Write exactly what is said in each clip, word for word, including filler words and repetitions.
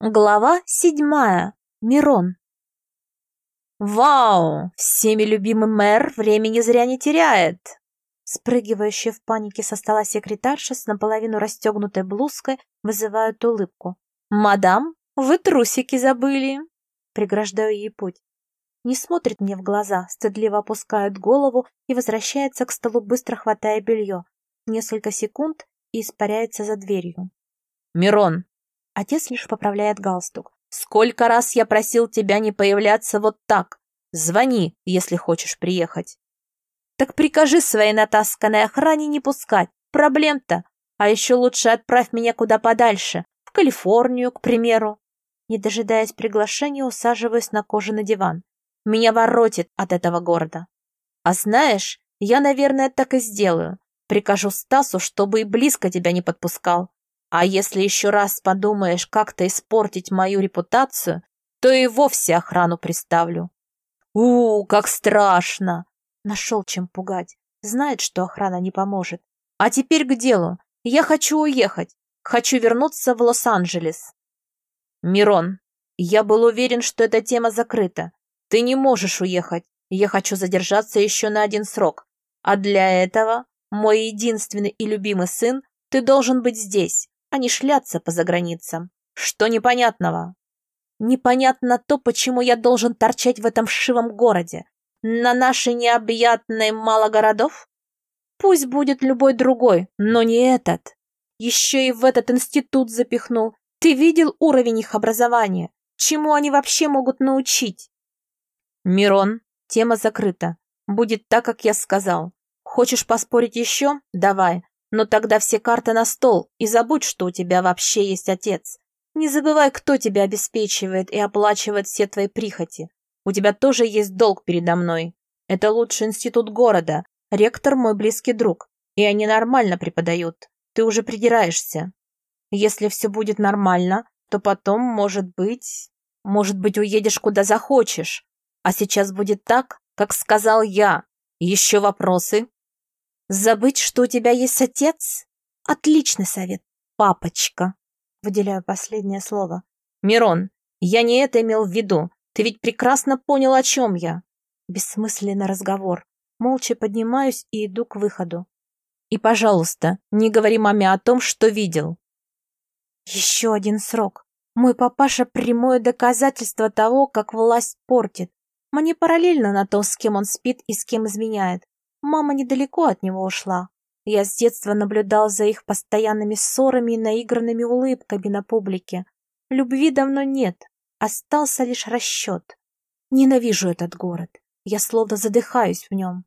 Глава седьмая. Мирон. «Вау! Всеми любимый мэр времени зря не теряет!» Спрыгивающая в панике со стола секретарша с наполовину расстегнутой блузкой вызывает улыбку. «Мадам, вы трусики забыли!» Преграждаю ей путь. Не смотрит мне в глаза, стыдливо опускает голову и возвращается к столу, быстро хватая белье. Несколько секунд и испаряется за дверью. «Мирон!» Отец лишь поправляет галстук. «Сколько раз я просил тебя не появляться вот так? Звони, если хочешь приехать». «Так прикажи своей натасканной охране не пускать. Проблем-то. А еще лучше отправь меня куда подальше. В Калифорнию, к примеру». Не дожидаясь приглашения, усаживаюсь на кожаный диван. Меня воротит от этого города. А знаешь, я, наверное, так и сделаю. Прикажу Стасу, чтобы и близко тебя не подпускал. А если еще раз подумаешь как-то испортить мою репутацию, то и вовсе охрану приставлю. У, как страшно! Нашел чем пугать. Знает, что охрана не поможет. А теперь к делу. Я хочу уехать. Хочу вернуться в Лос-Анджелес. Мирон, я был уверен, что эта тема закрыта. Ты не можешь уехать. Я хочу задержаться еще на один срок. А для этого, мой единственный и любимый сын, ты должен быть здесь, а не шляться по заграницам. Что непонятного? Непонятно то, почему я должен торчать в этом вшивом городе. На нашей необъятной мало городов? Пусть будет любой другой, но не этот. Еще и в этот институт запихнул. Ты видел уровень их образования? Чему они вообще могут научить? Мирон, тема закрыта. Будет так, как я сказал. Хочешь поспорить еще? Давай. Но тогда все карты на стол, и забудь, что у тебя вообще есть отец. Не забывай, кто тебя обеспечивает и оплачивает все твои прихоти. У тебя тоже есть долг передо мной. Это лучший институт города, ректор мой близкий друг, и они нормально преподают. Ты уже придираешься. Если все будет нормально, то потом, может быть, может быть, уедешь куда захочешь. А сейчас будет так, как сказал я. Еще вопросы? Забыть, что у тебя есть отец? Отличный совет, папочка. Выделяю последнее слово. Мирон, я не это имел в виду. Ты ведь прекрасно понял, о чем я. Бессмысленный разговор. Молча поднимаюсь и иду к выходу. И, пожалуйста, не говори маме о том, что видел. Еще один срок. Мой папаша прямое доказательство того, как власть портит. Мне параллельно на то, с кем он спит и с кем изменяет. Мама недалеко от него ушла. Я с детства наблюдал за их постоянными ссорами и наигранными улыбками на публике. Любви давно нет, остался лишь расчет. Ненавижу этот город. Я словно задыхаюсь в нем.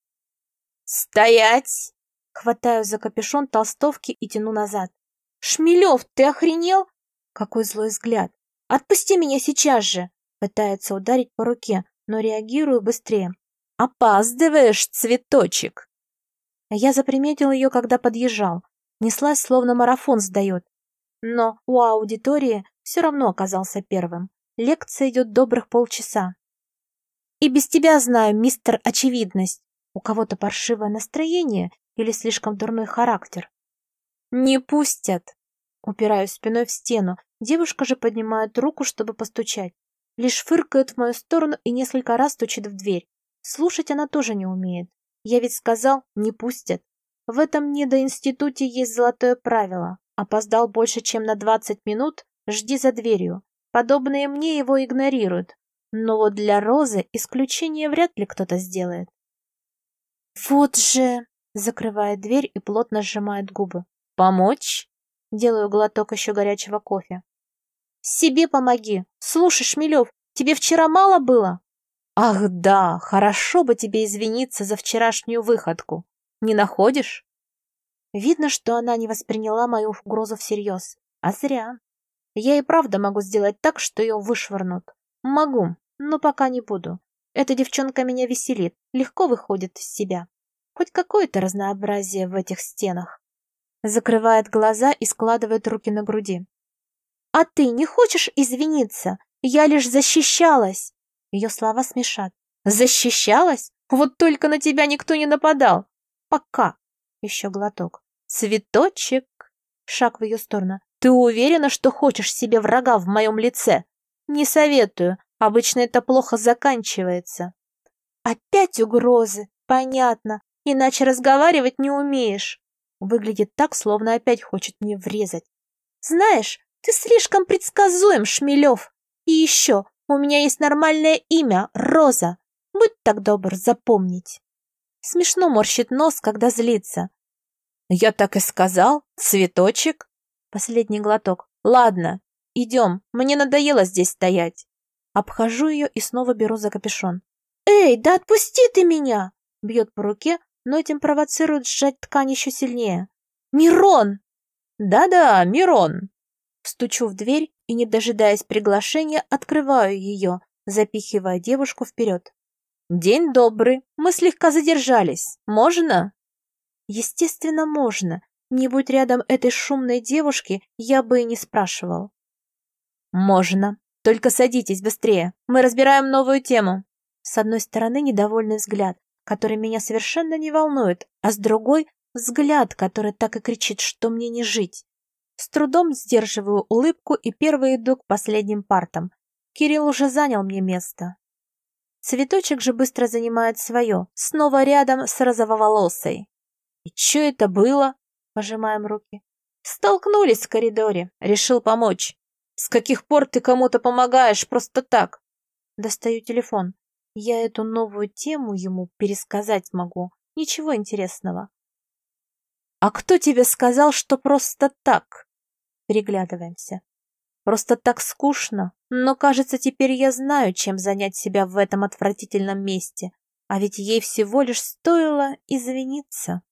«Стоять!» Хватаю за капюшон толстовки и тяну назад. «Шмелев, ты охренел?» Какой злой взгляд. «Отпусти меня сейчас же!» Пытается ударить по руке, но реагирую быстрее. «Опаздываешь, цветочек!» Я заприметил ее, когда подъезжал. Неслась, словно марафон сдает. Но у аудитории все равно оказался первым. Лекция идет добрых полчаса. И без тебя знаю, мистер Очевидность. У кого-то паршивое настроение или слишком дурной характер. Не пустят. Упираюсь спиной в стену. Девушка же поднимает руку, чтобы постучать. Лишь фыркает в мою сторону и несколько раз стучит в дверь. Слушать она тоже не умеет. Я ведь сказал, не пустят. В этом недоинституте есть золотое правило. Опоздал больше, чем на двадцать минут, жди за дверью. Подобные мне его игнорируют. Но вот для Розы исключение вряд ли кто-то сделает. Вот же... Закрывает дверь и плотно сжимает губы. Помочь? Делаю глоток еще горячего кофе. Себе помоги. Слушай, Шмелев, тебе вчера мало было? Ах да, хорошо бы тебе извиниться за вчерашнюю выходку. Не находишь? Видно, что она не восприняла мою угрозу всерьез. А зря. Я и правда могу сделать так, что ее вышвырнут. Могу, но пока не буду. Эта девчонка меня веселит, легко выходит из себя. Хоть какое-то разнообразие в этих стенах. Закрывает глаза и складывает руки на груди. А ты не хочешь извиниться? Я лишь защищалась. Ее слова смешат. Защищалась? Вот только на тебя никто не нападал. Пока. Еще глоток. Цветочек. Шаг в ее сторону. Ты уверена, что хочешь себе врага в моем лице? Не советую, обычно это плохо заканчивается. Опять угрозы, понятно, иначе разговаривать не умеешь. Выглядит так, словно опять хочет мне врезать. Знаешь, ты слишком предсказуем, Шмелев. И еще, у меня есть нормальное имя, Роза. Будь так добр запомнить. Смешно морщит нос, когда злится. Я так и сказал, цветочек. Последний глоток. Ладно, идем, мне надоело здесь стоять. Обхожу ее и снова беру за капюшон. Эй, да отпусти ты меня! Бьет по руке, но этим провоцирует сжать ткань еще сильнее. Мирон! Да-да, Мирон. Стучу в дверь и, не дожидаясь приглашения, открываю ее, запихивая девушку вперед. День добрый, мы слегка задержались. Можно? Естественно, можно. Не будь рядом этой шумной девушки, я бы и не спрашивал. Можно. Только садитесь быстрее. Мы разбираем новую тему. С одной стороны недовольный взгляд, который меня совершенно не волнует, а с другой взгляд, который так и кричит, что мне не жить. С трудом сдерживаю улыбку и первый иду к последним партам. Кирилл уже занял мне место. Цветочек же быстро занимает свое, снова рядом с розововолосой. И что это было? Пожимаем руки. Столкнулись в коридоре, решил помочь. С каких пор ты кому-то помогаешь просто так? Достаю телефон. Я эту новую тему ему пересказать могу. Ничего интересного. А кто тебе сказал, что просто так? Переглядываемся. Просто так скучно, но, кажется, теперь я знаю, чем занять себя в этом отвратительном месте. А ведь ей всего лишь стоило извиниться.